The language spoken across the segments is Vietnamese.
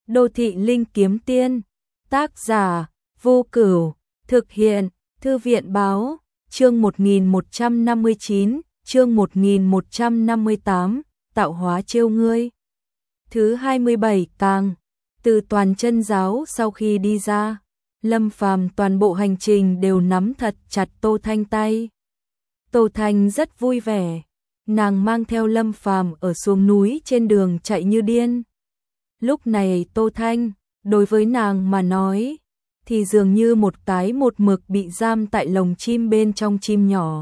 Đô thị linh kiếm tiên, tác giả Vô Cửu, thực hiện Thư viện báo, chương 1159, chương 1158, tạo hóa trêu ngươi. Thứ 27 càng, từ toàn chân giáo sau khi đi ra, Lâm Phàm toàn bộ hành trình đều nắm thật chặt Tô Thanh tay. Tô Thanh rất vui vẻ, nàng mang theo Lâm Phàm ở xuống núi trên đường chạy như điên. Lúc này Tô Thanh, đối với nàng mà nói, thì dường như một cái một mực bị giam tại lồng chim bên trong chim nhỏ.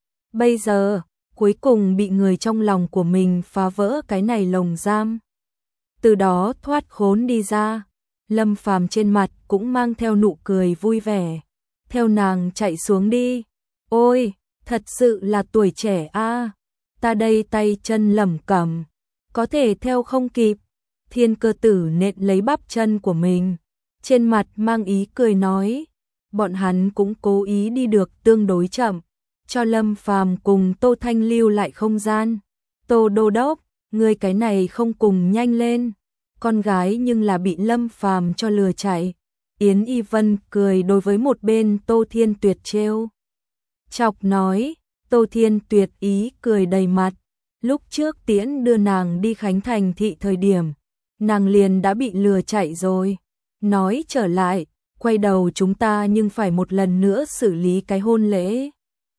Bây giờ, cuối cùng bị người trong lòng của mình phá vỡ cái này lồng giam. Từ đó thoát khốn đi ra, Lâm Phàm trên mặt cũng mang theo nụ cười vui vẻ, theo nàng chạy xuống đi. Ôi, thật sự là tuổi trẻ a, ta đây tay chân lẩm cẩm, có thể theo không kịp. Thiên Cơ Tử nện lấy bắp chân của mình, trên mặt mang ý cười nói, bọn hắn cũng cố ý đi được tương đối chậm, cho Lâm Phàm cùng Tô Thanh lưu lại không gian. Tô Đô Đốc, người cái này không cùng nhanh lên, con gái nhưng là bị Lâm Phàm cho lừa chạy. Yến Y Vân cười đối với một bên Tô Thiên Tuyệt trêu chọc nói. Tô Thiên Tuyệt ý cười đầy mặt, lúc trước Tiễn đưa nàng đi Khánh Thành thị thời điểm, nàng liền đã bị lừa chạy rồi. Nói trở lại, quay đầu chúng ta nhưng phải một lần nữa xử lý cái hôn lễ.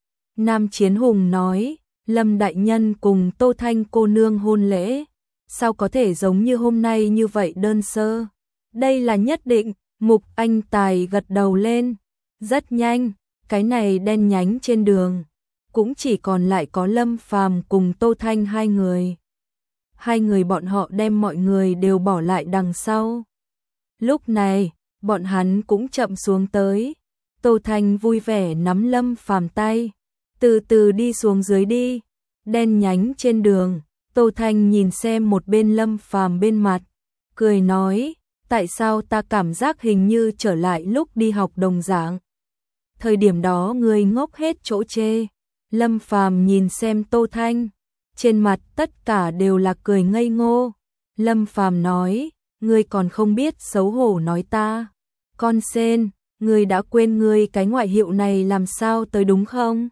Nam Chiến Hùng nói, Lâm đại nhân cùng Tô Thanh cô nương hôn lễ, sao có thể giống như hôm nay như vậy đơn sơ? Đây là nhất định. Mục Anh Tài gật đầu lên. Rất nhanh, cái này đen nhánh trên đường, cũng chỉ còn lại có Lâm Phàm cùng Tô Thanh hai người. Hai người bọn họ đem mọi người đều bỏ lại đằng sau. Lúc này, bọn hắn cũng chậm xuống tới. Tô Thanh vui vẻ nắm Lâm Phàm tay, từ từ đi xuống dưới đi. Đen nhánh trên đường, Tô Thanh nhìn xem một bên Lâm Phàm bên mặt, cười nói, tại sao ta cảm giác hình như trở lại lúc đi học đồng dạng. Thời điểm đó ngươi ngốc hết chỗ chê. Lâm Phàm nhìn xem Tô Thanh, trên mặt tất cả đều là cười ngây ngô. Lâm Phàm nói, ngươi còn không biết xấu hổ nói ta. Con sen, ngươi đã quên ngươi cái ngoại hiệu này làm sao tới đúng không?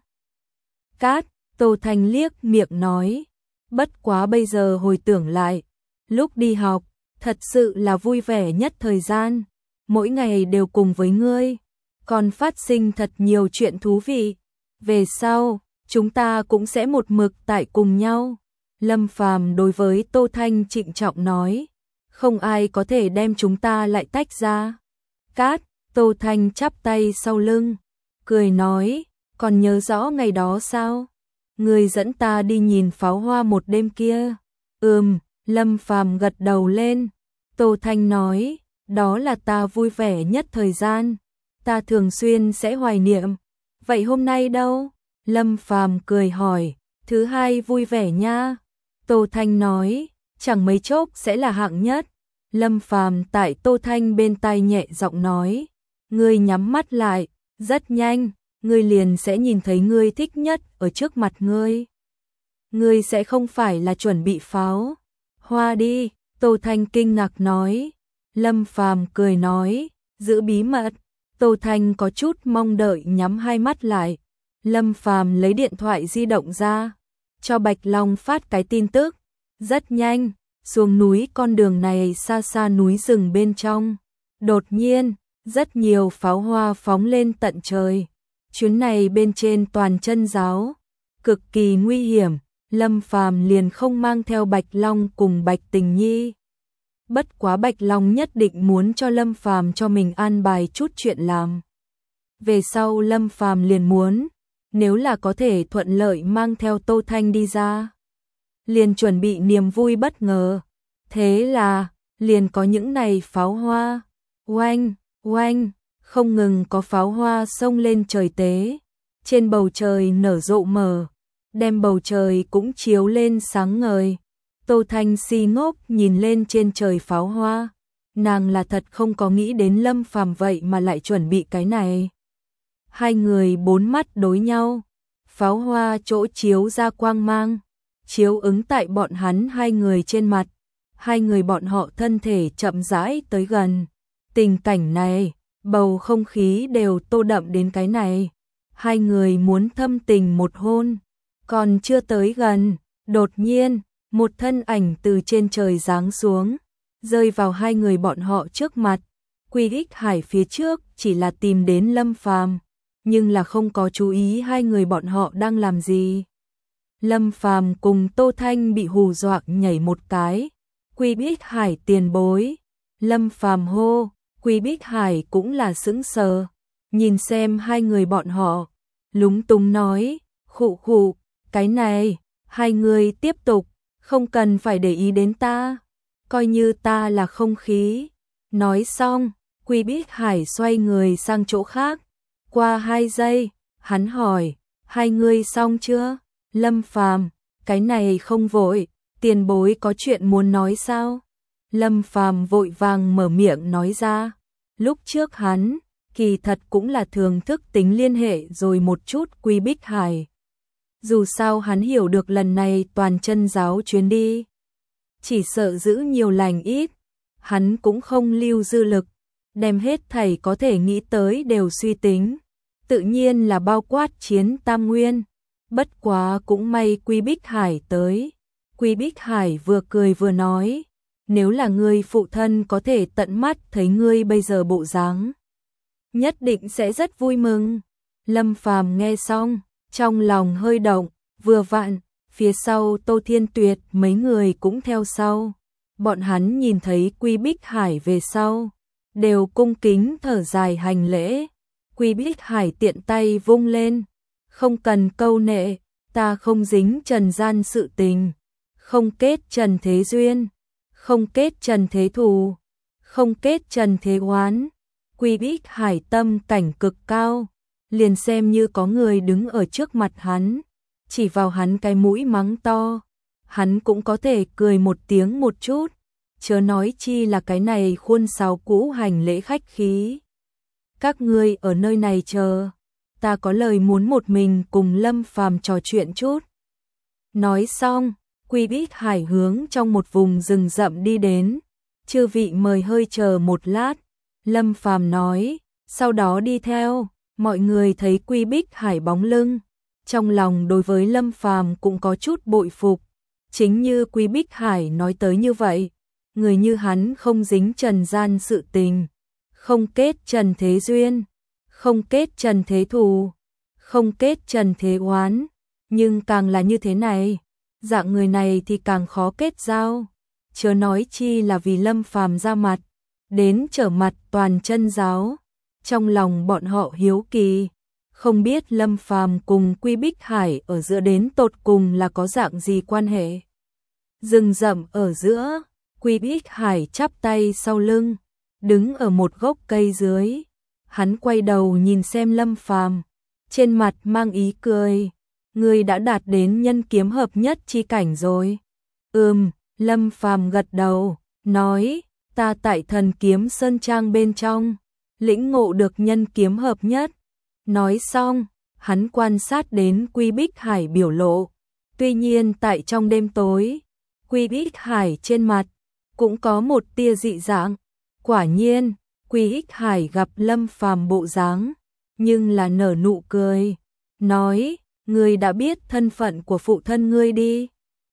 Cát, Tô Thanh liếc miệng nói, bất quá bây giờ hồi tưởng lại, lúc đi học, thật sự là vui vẻ nhất thời gian, mỗi ngày đều cùng với ngươi, còn phát sinh thật nhiều chuyện thú vị. Về sau, chúng ta cũng sẽ một mực tại cùng nhau. Lâm Phàm đối với Tô Thanh trịnh trọng nói, không ai có thể đem chúng ta lại tách ra. Cát, Tô Thanh chắp tay sau lưng, cười nói, còn nhớ rõ ngày đó sao? Người dẫn ta đi nhìn pháo hoa một đêm kia. Lâm Phàm gật đầu lên. Tô Thanh nói, đó là ta vui vẻ nhất thời gian, ta thường xuyên sẽ hoài niệm. Vậy hôm nay đâu? Lâm Phàm cười hỏi. Thứ hai vui vẻ nha. Tô Thanh nói, chẳng mấy chốc sẽ là hạng nhất. Lâm Phàm tại Tô Thanh bên tai nhẹ giọng nói, ngươi nhắm mắt lại, rất nhanh, ngươi liền sẽ nhìn thấy ngươi thích nhất ở trước mặt ngươi. Ngươi sẽ không phải là chuẩn bị pháo hoa đi. Tô Thanh kinh ngạc nói. Lâm Phàm cười nói, giữ bí mật. Tô Thanh có chút mong đợi nhắm hai mắt lại. Lâm Phàm lấy điện thoại di động ra, cho Bạch Long phát cái tin tức. Rất nhanh, xuống núi con đường này xa xa núi rừng bên trong, đột nhiên, rất nhiều pháo hoa phóng lên tận trời. Chuyến này bên trên toàn chân giáo, cực kỳ nguy hiểm. Lâm Phàm liền không mang theo Bạch Long cùng Bạch Tình Nhi. Bất quá Bạch Long nhất định muốn cho Lâm Phàm cho mình an bài chút chuyện làm. Về sau Lâm Phàm liền muốn, nếu là có thể thuận lợi mang theo Tô Thanh đi ra, liền chuẩn bị niềm vui bất ngờ. Thế là, liền có những này pháo hoa, oanh, oanh, không ngừng có pháo hoa xông lên trời tế. Trên bầu trời nở rộ mờ, đem bầu trời cũng chiếu lên sáng ngời. Tô Thanh si ngốc nhìn lên trên trời pháo hoa, nàng là thật không có nghĩ đến Lâm Phàm vậy mà lại chuẩn bị cái này. Hai người bốn mắt đối nhau, pháo hoa chỗ chiếu ra quang mang, chiếu ứng tại bọn hắn hai người trên mặt, hai người bọn họ thân thể chậm rãi tới gần. Tình cảnh này, bầu không khí đều tô đậm đến cái này. Hai người muốn thâm tình một hôn, còn chưa tới gần, đột nhiên, một thân ảnh từ trên trời giáng xuống, rơi vào hai người bọn họ trước mặt. Quy Ích Hải phía trước chỉ là tìm đến Lâm Phàm, nhưng là không có chú ý hai người bọn họ đang làm gì. Lâm Phàm cùng Tô Thanh bị hù dọa nhảy một cái. Quy Ích Hải tiền bối. Lâm Phàm hô, Quy Ích Hải cũng là sững sờ, nhìn xem hai người bọn họ, lúng túng nói, khụ khụ, cái này, hai người tiếp tục, không cần phải để ý đến ta, coi như ta là không khí. Nói xong, Quy Ích Hải xoay người sang chỗ khác. Qua 2 giây, hắn hỏi, hai người xong chưa? Lâm Phàm, cái này không vội, tiền bối có chuyện muốn nói sao? Lâm Phàm vội vàng mở miệng nói ra. Lúc trước hắn, kỳ thật cũng là thường thức tính liên hệ rồi một chút Quy Ích Hải. Dù sao hắn hiểu được lần này toàn chân giáo chuyến đi, chỉ sợ giữ nhiều lành ít, hắn cũng không lưu dư lực, đem hết thảy có thể nghĩ tới đều suy tính, tự nhiên là bao quát chiến Tam Nguyên. Bất quá cũng may Quy Ích Hải tới. Quy Ích Hải vừa cười vừa nói, nếu là ngươi phụ thân có thể tận mắt thấy ngươi bây giờ bộ dáng, nhất định sẽ rất vui mừng. Lâm Phàm nghe xong, trong lòng hơi động, vừa vặn, phía sau Tô Thiên Tuyệt mấy người cũng theo sau. Bọn hắn nhìn thấy Quy Ích Hải về sau, đều cung kính thở dài hành lễ. Quy Ích Hải tiện tay vung lên, không cần câu nệ, ta không dính trần gian sự tình, không kết trần thế duyên, không kết trần thế thù, không kết trần thế oán. Quy Ích Hải tâm cảnh cực cao, liền xem như có người đứng ở trước mặt hắn, chỉ vào hắn cái mũi mắng to, hắn cũng có thể cười một tiếng một chút, chớ nói chi là cái này khuôn sáo cũ hành lễ khách khí. Các ngươi ở nơi này chờ, ta có lời muốn một mình cùng Lâm Phàm trò chuyện chút. Nói xong, Quy Ích Hải hướng trong một vùng rừng rậm đi đến. Chư vị mời hơi chờ một lát, Lâm Phàm nói, sau đó đi theo. Mọi người thấy Quy Ích Hải bóng lưng, trong lòng đối với Lâm Phàm cũng có chút bội phục. Chính như Quy Ích Hải nói tới như vậy, người như hắn không dính trần gian sự tình, không kết trần thế duyên, không kết trần thế thù, không kết trần thế oán, nhưng càng là như thế này, dạng người này thì càng khó kết giao, chớ nói chi là vì Lâm Phàm ra mặt, đến trở mặt toàn chân giáo. Trong lòng bọn họ hiếu kỳ, không biết Lâm Phàm cùng Quy Ích Hải ở giữa đến tột cùng là có dạng gì quan hệ. Rừng rậm ở giữa, Quy Ích Hải chắp tay sau lưng, đứng ở một gốc cây dưới. Hắn quay đầu nhìn xem Lâm Phàm, trên mặt mang ý cười. Ngươi đã đạt đến nhân kiếm hợp nhất chi cảnh rồi. Lâm Phàm gật đầu, nói, ta tại Thần Kiếm Sơn Trang bên trong, lĩnh ngộ được nhân kiếm hợp nhất. Nói xong, hắn quan sát đến Quy Ích Hải biểu lộ. Tuy nhiên tại trong đêm tối, Quy Ích Hải trên mặt cũng có một tia dị dạng. Quả nhiên, Quy Ích Hải gặp Lâm Phàm bộ dáng, nhưng là nở nụ cười, nói, ngươi đã biết thân phận của phụ thân ngươi đi.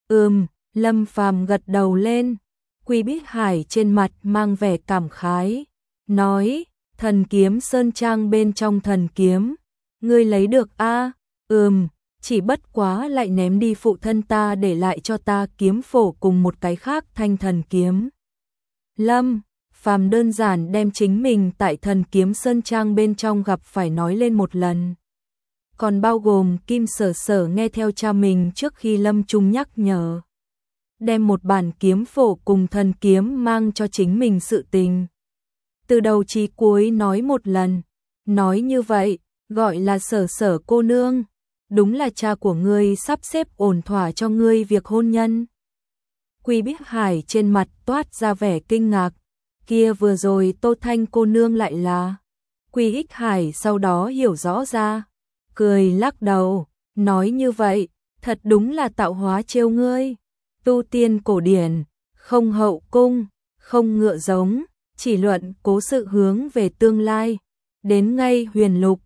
Lâm Phàm gật đầu lên. Quy Ích Hải trên mặt mang vẻ cảm khái, nói, Thần Kiếm Sơn Trang bên trong thần kiếm, ngươi lấy được a? Chỉ bất quá lại ném đi phụ thân ta để lại cho ta kiếm phổ cùng một cái khác thanh thần kiếm. Lâm Phàm đơn giản đem chính mình tại Thần Kiếm Sơn Trang bên trong gặp phải nói lên một lần. Còn bao gồm Kim Sở Sở nghe theo cha mình trước khi Lâm Trung nhắc nhở, đem một bản kiếm phổ cùng thần kiếm mang cho chính mình sự tình. Từ đầu chí cuối nói một lần, nói như vậy, gọi là Sở Sở cô nương, đúng là cha của ngươi sắp xếp ổn thỏa cho ngươi việc hôn nhân. Quy Ích Hải trên mặt toát ra vẻ kinh ngạc, kia vừa rồi Tô Thanh cô nương lại là. Quy Ích Hải sau đó hiểu rõ ra, cười lắc đầu, nói như vậy, thật đúng là tạo hóa trêu ngươi. Tu tiên cổ điển, không hậu cung, không ngựa giống, chỉ luận cố sự hướng về tương lai. Đến ngay Huyền Lục,